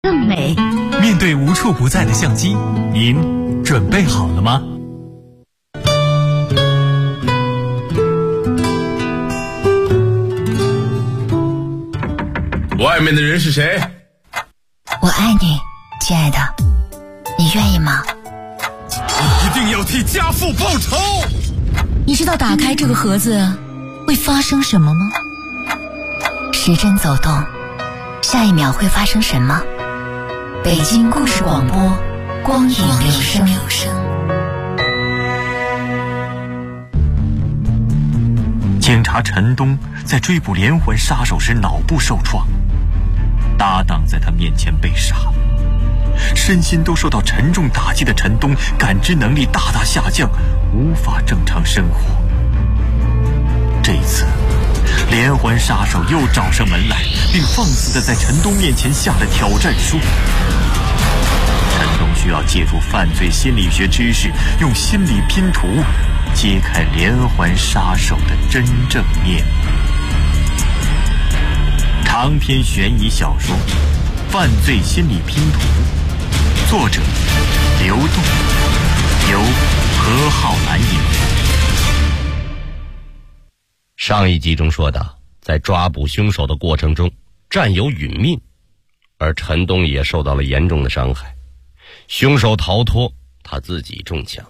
更美。 面对无处不在的相机，您准备好了吗？ 外面的人是谁？ 我爱你，亲爱的，你愿意吗？ 你一定要替家父报仇！ 你知道打开这个盒子会发生什么吗？时针走动，下一秒会发生什么？北京故事广播，光影留声。 警察陈东在追捕连环杀手时脑部受创，搭档在他面前被杀，身心都受到沉重打击的陈东感知能力大大下降，无法正常生活。这一次连环杀手又找上门来，并放肆地在陈东面前下了挑战书。陈东需要借助犯罪心理学知识，用心理拼图揭开连环杀手的真正面目。长篇悬疑小说《犯罪心理拼图》，作者刘栋，由何浩南演播。 上一集中说到，在抓捕凶手的过程中，战友殒命，而陈东也受到了严重的伤害。凶手逃脱，他自己中枪。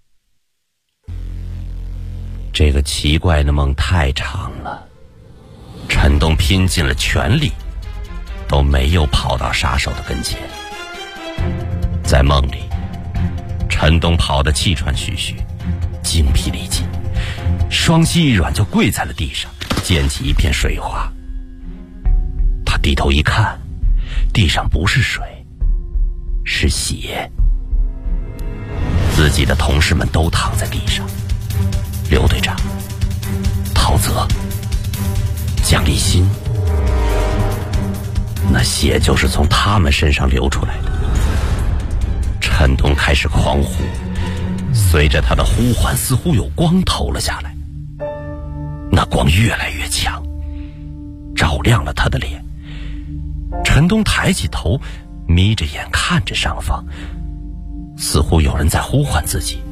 这个奇怪的梦太长了，陈东拼尽了全力，都没有跑到杀手的跟前。在梦里，陈东跑得气喘吁吁，精疲力尽，双膝一软就跪在了地上，溅起一片水花。他低头一看，地上不是水，是血。自己的同事们都躺在地上，刘队长、陶泽、蒋立新，那血就是从他们身上流出来的。陈东开始狂呼，随着他的呼唤，似乎有光投了下来，那光越来越强，照亮了他的脸。陈东抬起头，眯着眼看着上方，似乎有人在呼唤自己。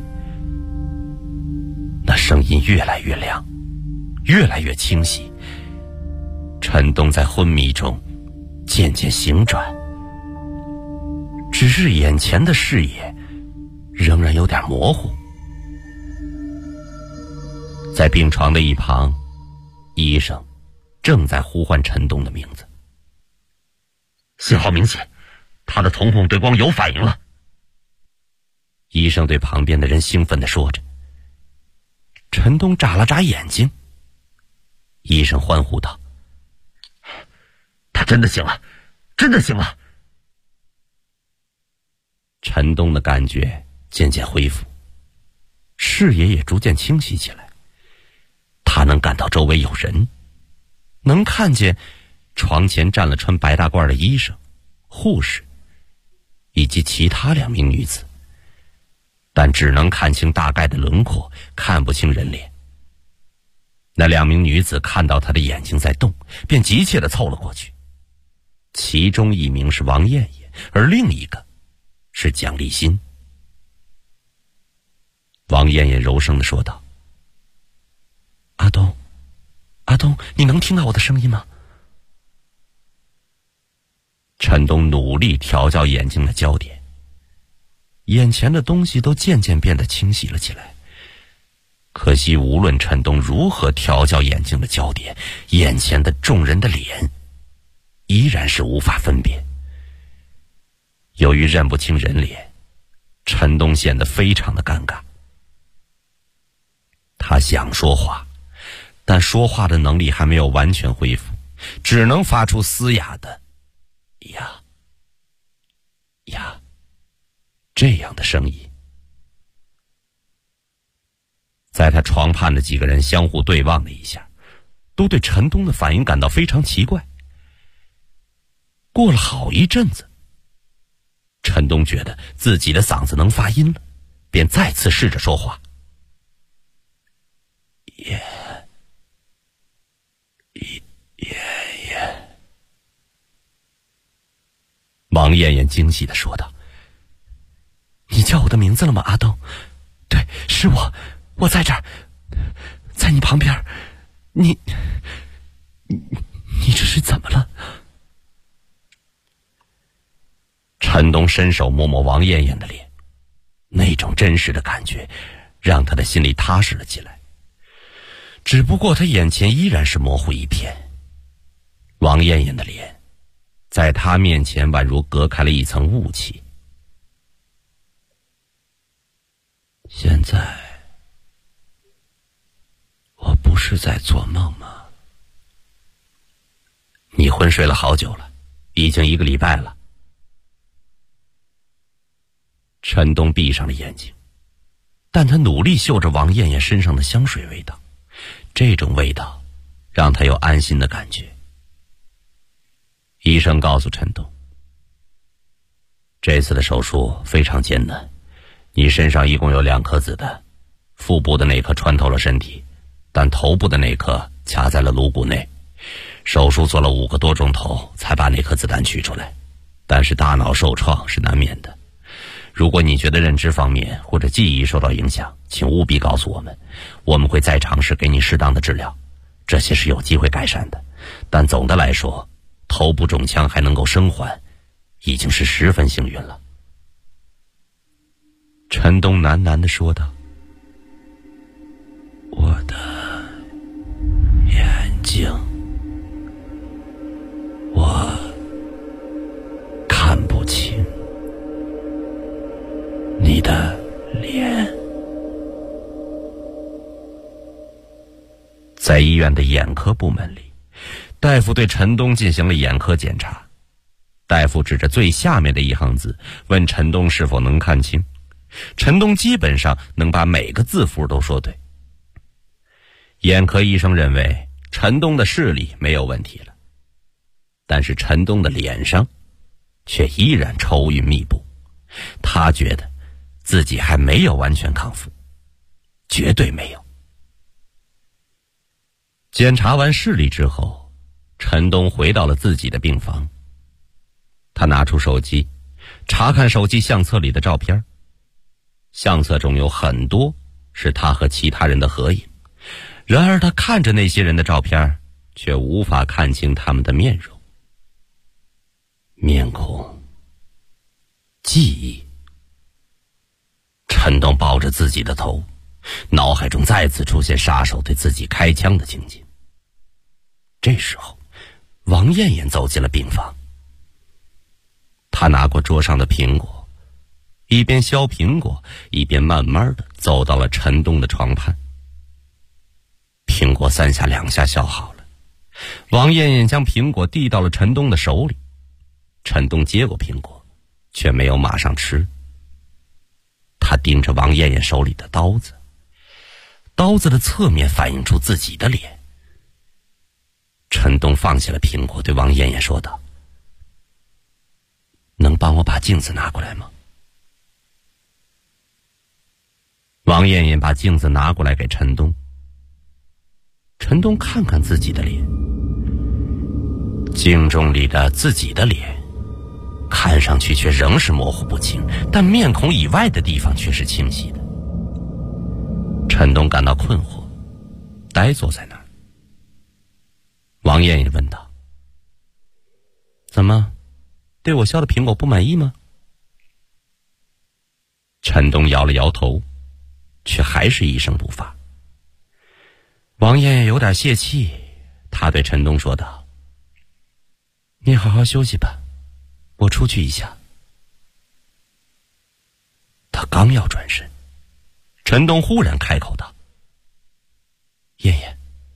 那声音越来越亮，越来越清晰。陈东在昏迷中渐渐醒转，只是眼前的视野仍然有点模糊。在病床的一旁，医生正在呼唤陈东的名字。信号明显，他的瞳孔对光有反应了。医生对旁边的人兴奋地说着。陈东眨了眨眼睛，医生欢呼道：“他真的醒了，真的醒了！”陈东的感觉渐渐恢复，视野也逐渐清晰起来。他能感到周围有人，能看见床前站了穿白大褂的医生、护士以及其他2名女子，但只能看清大概的轮廓，看不清人脸。那2名女子看到他的眼睛在动，便急切地凑了过去。其中1名是王艳艳，而另一个是蒋立新。王艳艳柔声地说道：“阿东，阿东，你能听到我的声音吗？”陈东努力调教眼睛的焦点，眼前的东西都渐渐变得清晰了起来。可惜无论陈东如何调教眼睛的焦点，眼前的众人的脸依然是无法分辨。由于认不清人脸，陈东显得非常的尴尬。他想说话，但说话的能力还没有完全恢复，只能发出嘶哑的呀呀这样的声音。在他床畔的几个人相互对望了一下，都对陈东的反应感到非常奇怪。过了好一阵子，陈东觉得自己的嗓子能发音了，便再次试着说话。 王艳艳惊喜地说道：“你叫我的名字了吗，阿东？对，是我在这儿，在你旁边。你这是怎么了？”陈东伸手摸摸王艳艳的脸，那种真实的感觉让他的心里踏实了起来。只不过他眼前依然是模糊一片，王艳艳的脸在他面前宛如隔开了一层雾气。现在我不是在做梦吗？你昏睡了好久了，已经1个礼拜了。陈东闭上了眼睛，但他努力嗅着王艳艳身上的香水味道，这种味道让他有安心的感觉。医生告诉陈东，这次的手术非常艰难，你身上一共有2颗子弹，腹部的那颗穿透了身体，但头部的那颗卡在了颅骨内。手术做了5个多钟头才把那颗子弹取出来，但是大脑受创是难免的。如果你觉得认知方面或者记忆受到影响，请务必告诉我们，我们会再尝试给你适当的治疗，这些是有机会改善的。但总的来说，头部中枪还能够生还，已经是十分幸运了。陈东喃喃地说道：“我的眼睛，我看不清你的脸。”在医院的眼科部门里，大夫对陈东进行了眼科检查。大夫指着最下面的一行字问陈东是否能看清。陈东基本上能把每个字符都说对。眼科医生认为陈东的视力没有问题了，但是陈东的脸上却依然愁云密布。他觉得自己还没有完全康复，绝对没有。检查完视力之后，陈东回到了自己的病房。他拿出手机，查看手机相册里的照片。相册中有很多是他和其他人的合影，然而他看着那些人的照片，却无法看清他们的面容。面孔，记忆。陈东抱着自己的头，脑海中再次出现杀手对自己开枪的情景。这时候，王艳艳走进了病房。她拿过桌上的苹果，一边削苹果，一边慢慢地走到了陈东的床畔。苹果3下2下削好了，王艳艳将苹果递到了陈东的手里。陈东接过苹果，却没有马上吃。他盯着王艳艳手里的刀子，刀子的侧面反映出自己的脸。陈东放下了苹果，对王艳艳说道：“能帮我把镜子拿过来吗？”王艳艳把镜子拿过来给陈东。陈东看看自己的脸，镜中里的自己的脸看上去却仍是模糊不清，但面孔以外的地方却是清晰的。陈东感到困惑，呆坐在那儿。王艳艳问道：“怎么，对我削的苹果不满意吗？”陈东摇了摇头，却还是一声不发。王艳艳有点泄气，她对陈东说道：“你好好休息吧，我出去一下。”他刚要转身，陈东忽然开口道：“艳艳。”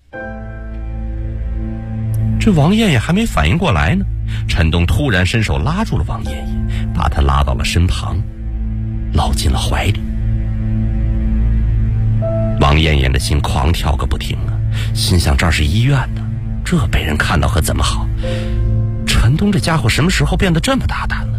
这王艳艳还没反应过来呢，陈东突然伸手拉住了王艳艳，把她拉到了身旁，搂进了怀里。王艳艳的心狂跳个不停啊，心想这儿是医院呢，这被人看到可怎么好？陈东这家伙什么时候变得这么大胆了？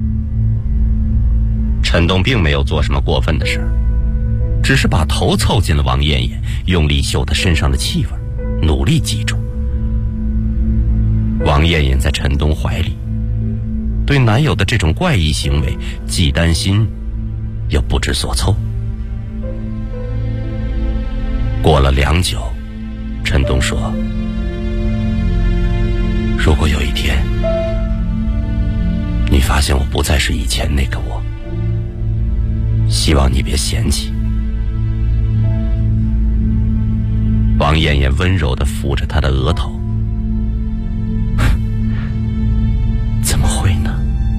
陈东并没有做什么过分的事，只是把头凑近了王艳艳，用力嗅她身上的气味，努力记住。王艳艳在陈东怀里， 对男友的这种怪异行为既担心又不知所措。过了良久，陈东说：如果有一天你发现我不再是以前那个我，希望你别嫌弃。王艳艳温柔地抚着他的额头。怎么会呢？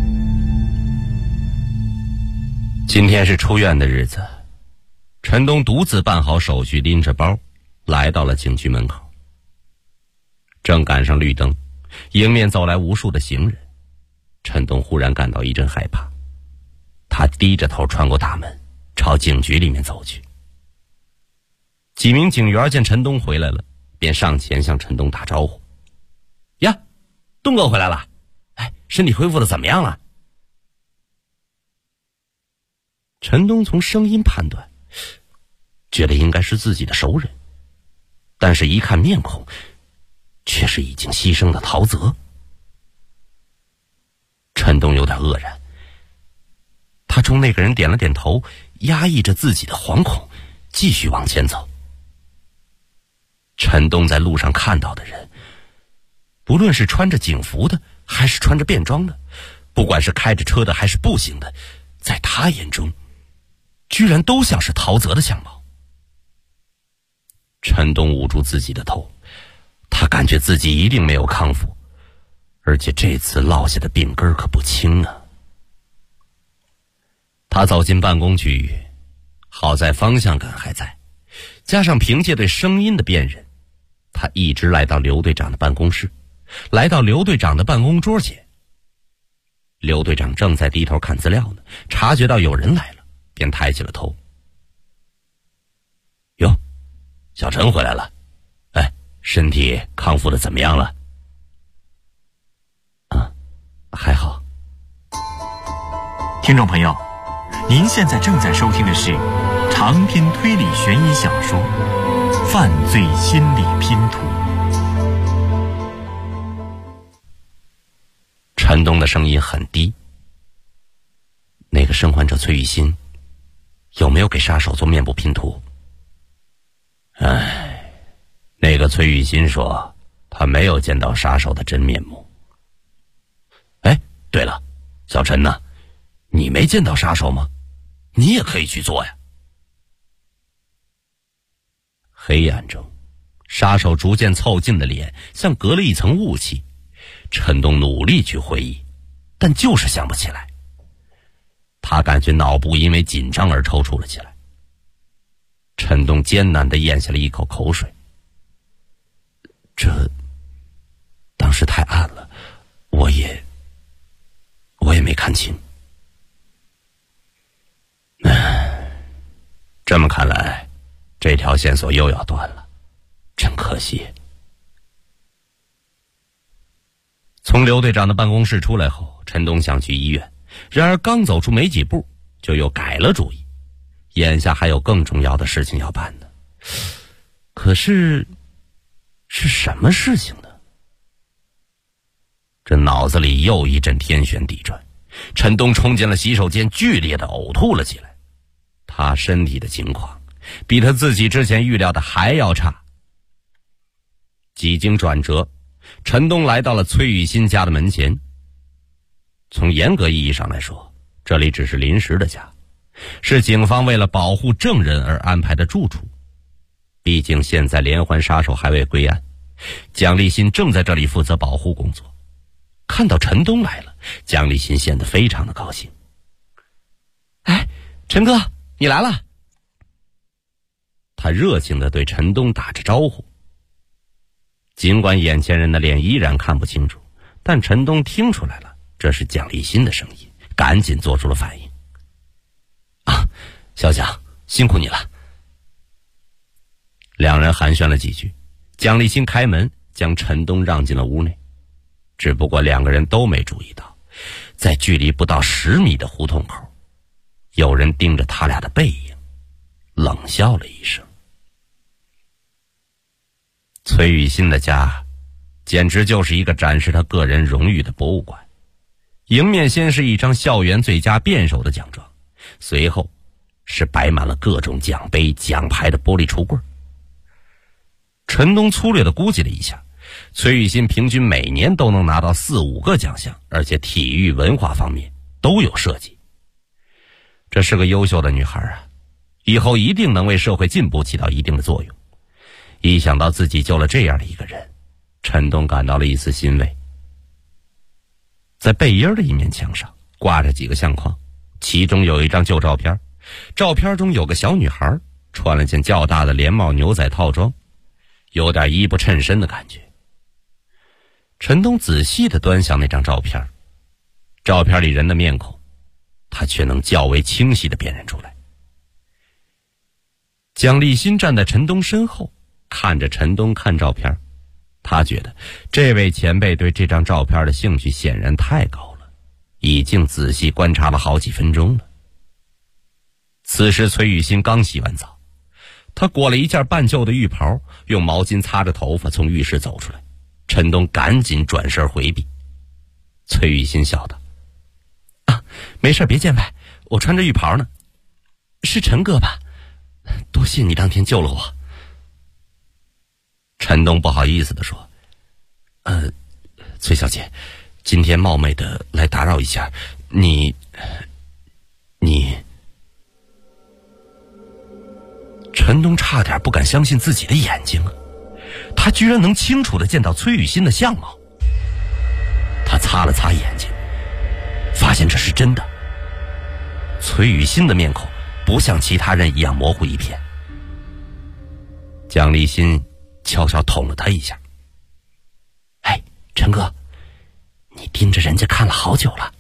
今天是出院的日子，陈东独自办好手续，拎着包来到了警局门口。正赶上绿灯，迎面走来无数的行人，陈东忽然感到一阵害怕。他低着头穿过大门，朝警局里面走去。几名警员见陈东回来了，便上前向陈东打招呼：呀，东哥回来了，哎，身体恢复的怎么样了？陈东从声音判断，觉得应该是自己的熟人，但是一看面孔，却是已经牺牲的陶泽。陈东有点愕然，他冲那个人点了点头，压抑着自己的惶恐，继续往前走。陈东在路上看到的人，不论是穿着警服的还是穿着便装的，不管是开着车的还是步行的，在他眼中居然都像是陶泽的相貌。陈东捂住自己的头，他感觉自己一定没有康复，而且这次落下的病根可不轻啊。他走进办公区域，好在方向感还在，加上凭借对声音的辨认，他一直来到刘队长的办公室，来到刘队长的办公桌前。刘队长正在低头看资料呢，察觉到有人来了，便抬起了头。哟，小陈回来了，哎，身体康复的怎么样了？还好。 听众朋友，您现在正在收听的是长篇推理悬疑小说《犯罪心理拼图》。 陈东的声音很低。那个生还者崔雨欣有没有给杀手做面部拼图？那个崔雨欣说他没有见到杀手的真面目。哎，对了，小陈呢？你没见到杀手吗？你也可以去做呀。黑暗中，杀手逐渐凑近的脸像隔了一层雾气。陈东努力去回忆，但就是想不起来。他感觉脑部因为紧张而抽搐了起来。陈东艰难地咽下了一口口水。当时太暗了，我也没看清。这么看来，这条线索又要断了，真可惜。从刘队长的办公室出来后，陈东想去医院，然而刚走出没几步，就又改了主意。眼下还有更重要的事情要办呢。可是，是什么事情呢？这脑子里又一阵天旋地转，陈东冲进了洗手间，剧烈的呕吐了起来。他身体的情况比他自己之前预料的还要差。几经转折，陈东来到了崔雨欣家的门前。从严格意义上来说，这里只是临时的家，是警方为了保护证人而安排的住处。毕竟现在连环杀手还未归案，蒋立新正在这里负责保护工作。看到陈东来了，蒋立新显得非常的高兴。哎，陈哥，你来了。他热情地对陈东打着招呼。尽管眼前人的脸依然看不清楚，但陈东听出来了，这是蒋立新的声音，赶紧做出了反应。小蒋，辛苦你了。两人寒暄了几句，蒋立新开门将陈东让进了屋内。只不过两个人都没注意到，在距离不到10米的胡同口，有人盯着他俩的背影，冷笑了一声。崔雨欣的家简直就是一个展示他个人荣誉的博物馆， 迎面先是一张校园最佳辩手的奖状，随后是摆满了各种奖杯奖牌的玻璃橱柜。陈东粗略地估计了一下，崔雨欣平均每年都能拿到4、5个奖项，而且体育文化方面都有涉及。这是个优秀的女孩啊，以后一定能为社会进步起到一定的作用。一想到自己救了这样的一个人，陈东感到了一丝欣慰。在背阴的一面墙上挂着几个相框，其中有一张旧照片，照片中有个小女孩穿了件较大的连帽牛仔套装，有点衣不衬身的感觉。陈东仔细地端详那张照片，照片里人的面孔他却能较为清晰地辨认出来。蒋立新站在陈东身后，看着陈东看照片，他觉得这位前辈对这张照片的兴趣显然太高了，已经仔细观察了好几分钟了。此时崔雨欣刚洗完澡，她裹了一件半旧的浴袍，用毛巾擦着头发从浴室走出来。陈东赶紧转身回避。崔雨欣笑道：“啊，没事，别见外，我穿着浴袍呢。是陈哥吧？多谢你当天救了我。”陈东不好意思地说：“崔小姐，今天冒昧的来打扰一下，你。”陈东差点不敢相信自己的眼睛啊！他居然能清楚地见到崔雨欣的相貌。他擦了擦眼睛，发现这是真的。崔雨欣的面孔不像其他人一样模糊一片。蒋立新悄悄捅了他一下：“哎，陈哥，你盯着人家看了好久了。”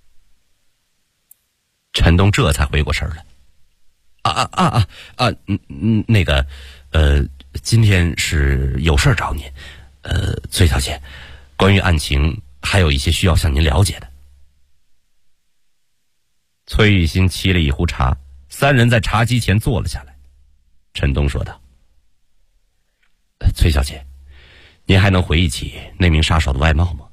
陈东这才回过神来：“那个，今天是有事找您，崔小姐，关于案情还有一些需要向您了解的。”崔雨欣沏了一壶茶，三人在茶几前坐了下来。陈东说道：“崔小姐，您还能回忆起那名杀手的外貌吗？”“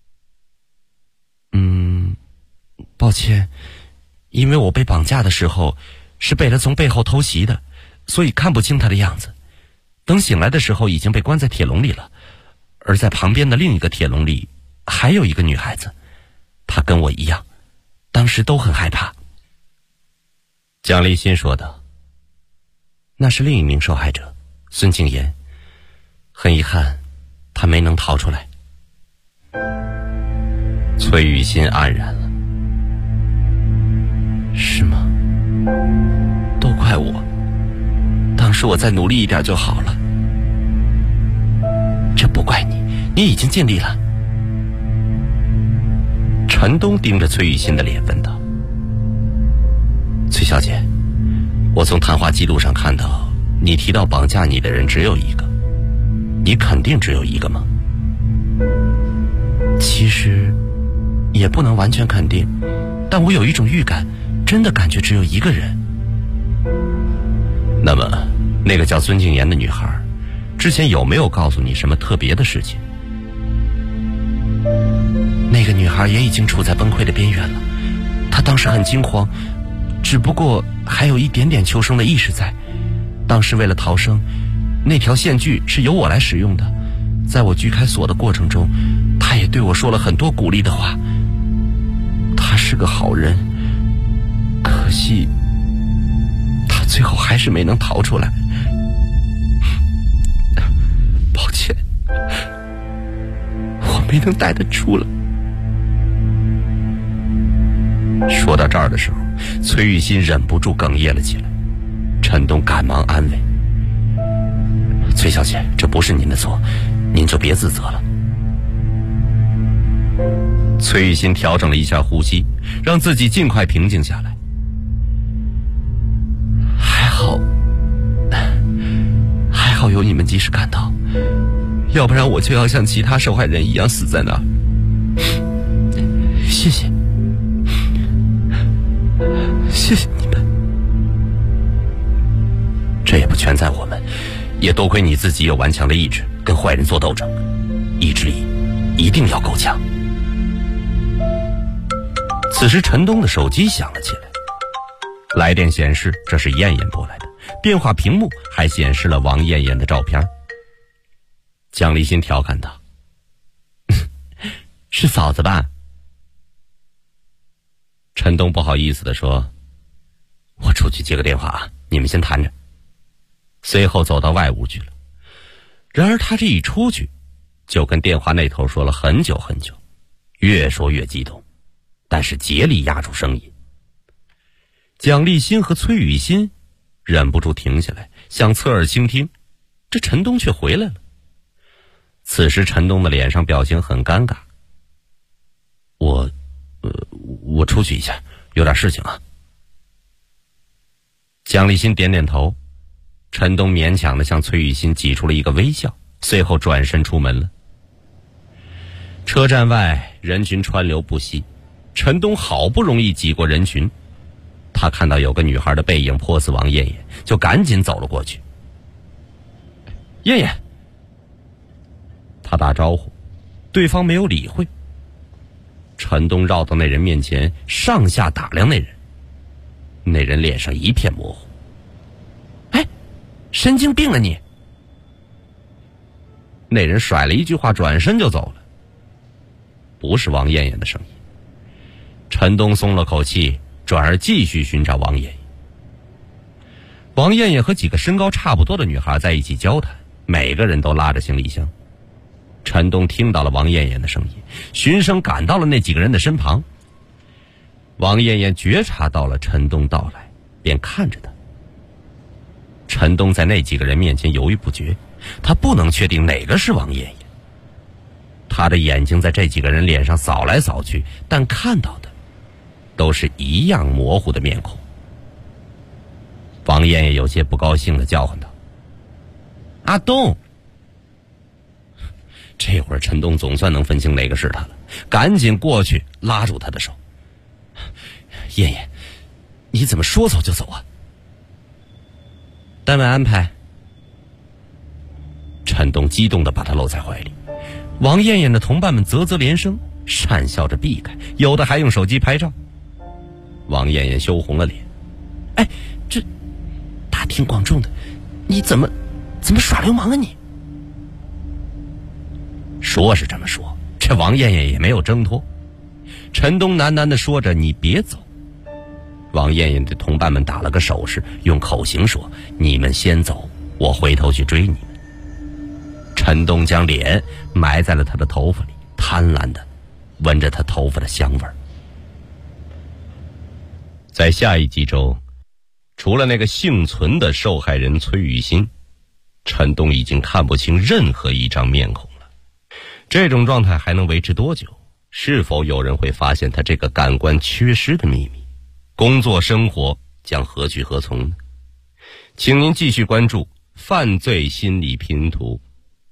抱歉，因为我被绑架的时候是被他从背后偷袭的，所以看不清他的样子。等醒来的时候已经被关在铁笼里了，而在旁边的另一个铁笼里还有一个女孩子，她跟我一样，当时都很害怕。”蒋立新说道：“那是另一名受害者，孙庆言。很遗憾，他没能逃出来。”崔雨欣黯然了：“是吗？都怪我，当时我再努力一点就好了。”“这不怪你，你已经尽力了。”陈东盯着崔雨欣的脸问道：“崔小姐，我从谈话记录上看到你提到绑架你的人只有一个，你肯定只有一个吗？”“其实也不能完全肯定，但我有一种预感，真的感觉只有一个人。”“那么那个叫孙静言的女孩之前有没有告诉你什么特别的事情？”“那个女孩也已经处在崩溃的边缘了，她当时很惊慌，只不过还有一点点求生的意识在。当时为了逃生，那条线锯是由我来使用的，在我锯开锁的过程中，她也对我说了很多鼓励的话。她是个好人，可惜她最后还是没能逃出来。抱歉，我没能带她出来。”说到这儿的时候，崔雨欣忍不住哽咽了起来。陈东赶忙安慰：“崔小姐，这不是您的错，您就别自责了。”崔雨欣调整了一下呼吸，让自己尽快平静下来。还好有你们及时赶到，要不然我就要像其他受害人一样死在那儿。谢谢你们。这也不全在我们，也多亏你自己有顽强的意志，跟坏人做斗争，意志力一定要够强。 此时陈东的手机响了起来，来电显示这是燕燕拨来的，电话屏幕还显示了王燕燕的照片。蒋立新调侃道：“是嫂子吧？”陈东不好意思地说：“我出去接个电话啊，你们先谈着。”随后走到外屋去了。然而他这一出去，就跟电话那头说了很久很久，越说越激动，但是竭力压住声音。蒋立新和崔雨欣忍不住停下来，想侧耳倾听，这陈东却回来了。此时陈东的脸上表情很尴尬。我出去一下，有点事情啊。蒋立新点点头，陈东勉强地向崔雨欣挤出了一个微笑，随后转身出门了。车站外人群川流不息，陈东好不容易挤过人群，他看到有个女孩的背影颇似王艳艳，就赶紧走了过去。艳艳，他打招呼，对方没有理会。陈东绕到那人面前，上下打量那人，那人脸上一片模糊。哎，神经病啊你！那人甩了一句话，转身就走了。不是王艳艳的声音。陈东松了口气，转而继续寻找王艳艳。王艳艳和几个身高差不多的女孩在一起交谈，每个人都拉着行李箱。陈东听到了王艳艳的声音，循声赶到了那几个人的身旁。王艳艳觉察到了陈东到来，便看着他。陈东在那几个人面前犹豫不决，他不能确定哪个是王艳艳。他的眼睛在这几个人脸上扫来扫去，但看到的都是一样模糊的面孔。王艳艳有些不高兴地叫唤道：“阿东！”这会儿陈东总算能分清哪个是他了，赶紧过去拉住他的手：“艳艳，你怎么说走就走啊？”单位安排。陈东激动地把他搂在怀里，王艳艳的同伴们啧啧连声，讪笑着避开，有的还用手机拍照。王艳艳羞红了脸：“哎，这大庭广众的，你怎么耍流氓啊你？”说是这么说，这王艳艳也没有挣脱。陈东喃喃地说着：“你别走。”王艳艳对同伴们打了个手势，用口型说：“你们先走，我回头去追你们。”陈东将脸埋在了他的头发里，贪婪地闻着他头发的香味儿。在下一集中，除了那个幸存的受害人崔雨欣，陈东已经看不清任何一张面孔了。这种状态还能维持多久？是否有人会发现他这个感官缺失的秘密？工作生活将何去何从呢？请您继续关注《犯罪心理拼图》。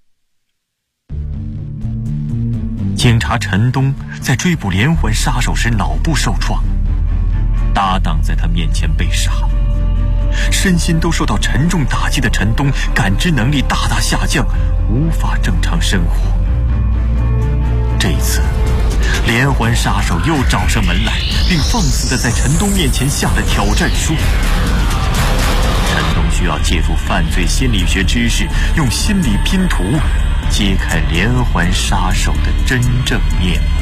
警察陈东在追捕连环杀手时脑部受创，搭档在他面前被杀，身心都受到沉重打击的陈东感知能力大大下降，无法正常生活。这一次连环杀手又找上门来，并放肆地在陈东面前下了挑战书。陈东需要借助犯罪心理学知识，用心理拼图揭开连环杀手的真正面目。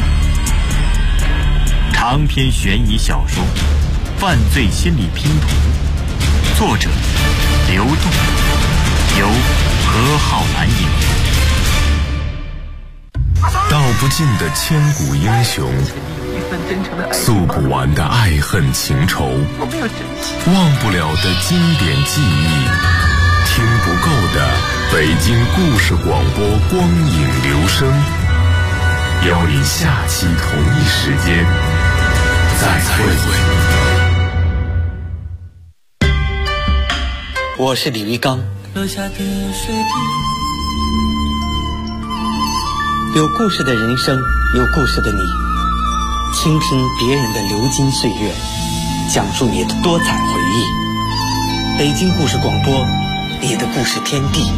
长篇悬疑小说《犯罪心理拼图》，作者刘栋，由何浩南演播。 道不尽的千古英雄，诉不完的爱恨情仇，忘不了的经典记忆，听不够的北京故事广播光影留声。邀你下期同一时间再会。 我是李玉刚。有故事的人生，有故事的你，倾听别人的流金岁月，讲述你的多彩回忆。北京故事广播，你的故事天地。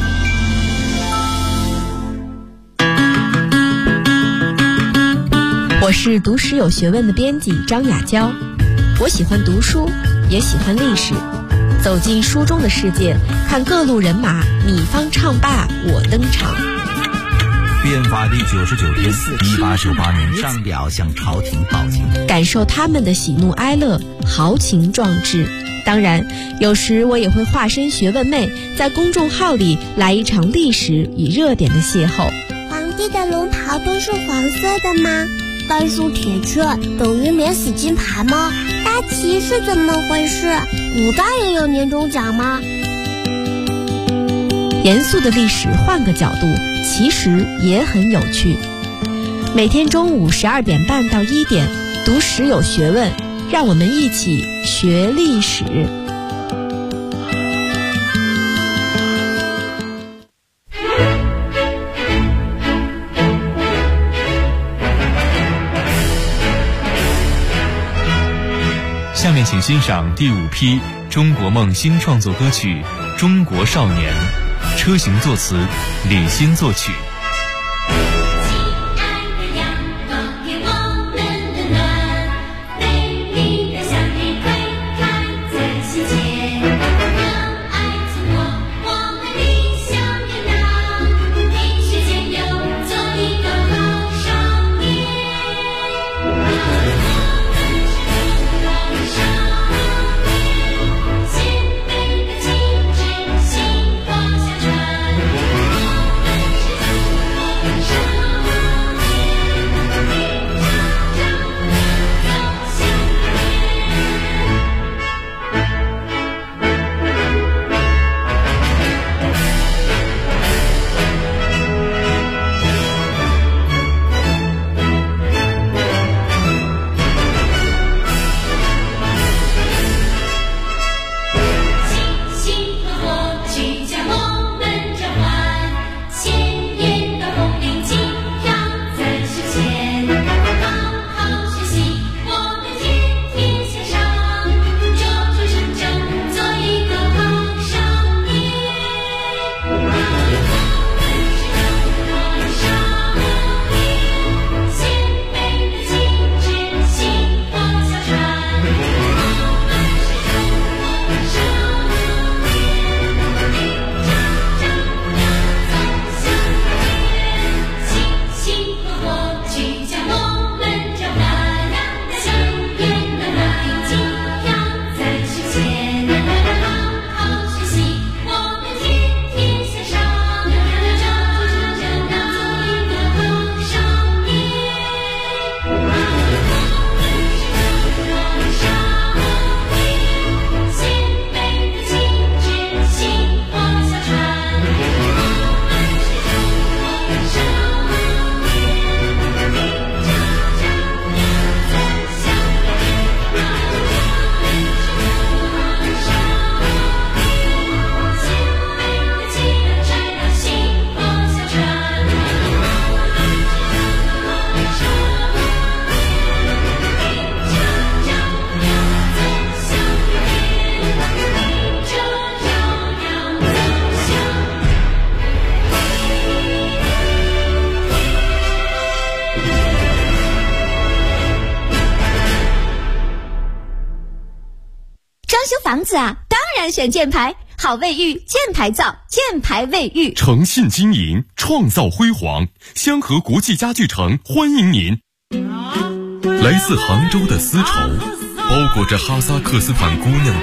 我是读史有学问的编辑张雅娇，我喜欢读书，也喜欢历史。走进书中的世界，看各路人马，你方唱罢我登场。 变法第99天，1898年上表向朝廷报警， 感受他们的喜怒哀乐，豪情壮志。当然，有时我也会化身学问妹，在公众号里来一场历史与热点的邂逅。 皇帝的龙袍都是黄色的吗？半数铁券等于免死金牌吗？大旗是怎么回事？古代也有年终奖吗？ 严肃的历史换个角度，其实也很有趣。每天中午12点半到1点，读史有学问，让我们一起学历史。 下面请欣赏第5批中国梦新创作歌曲《中国少年》，车行作词，李欣作曲。 房子啊，当然选箭牌，好卫浴，箭牌造，箭牌卫浴， 诚信经营，创造辉煌。香河国际家具城欢迎您。来自杭州的丝绸，包裹着哈萨克斯坦姑娘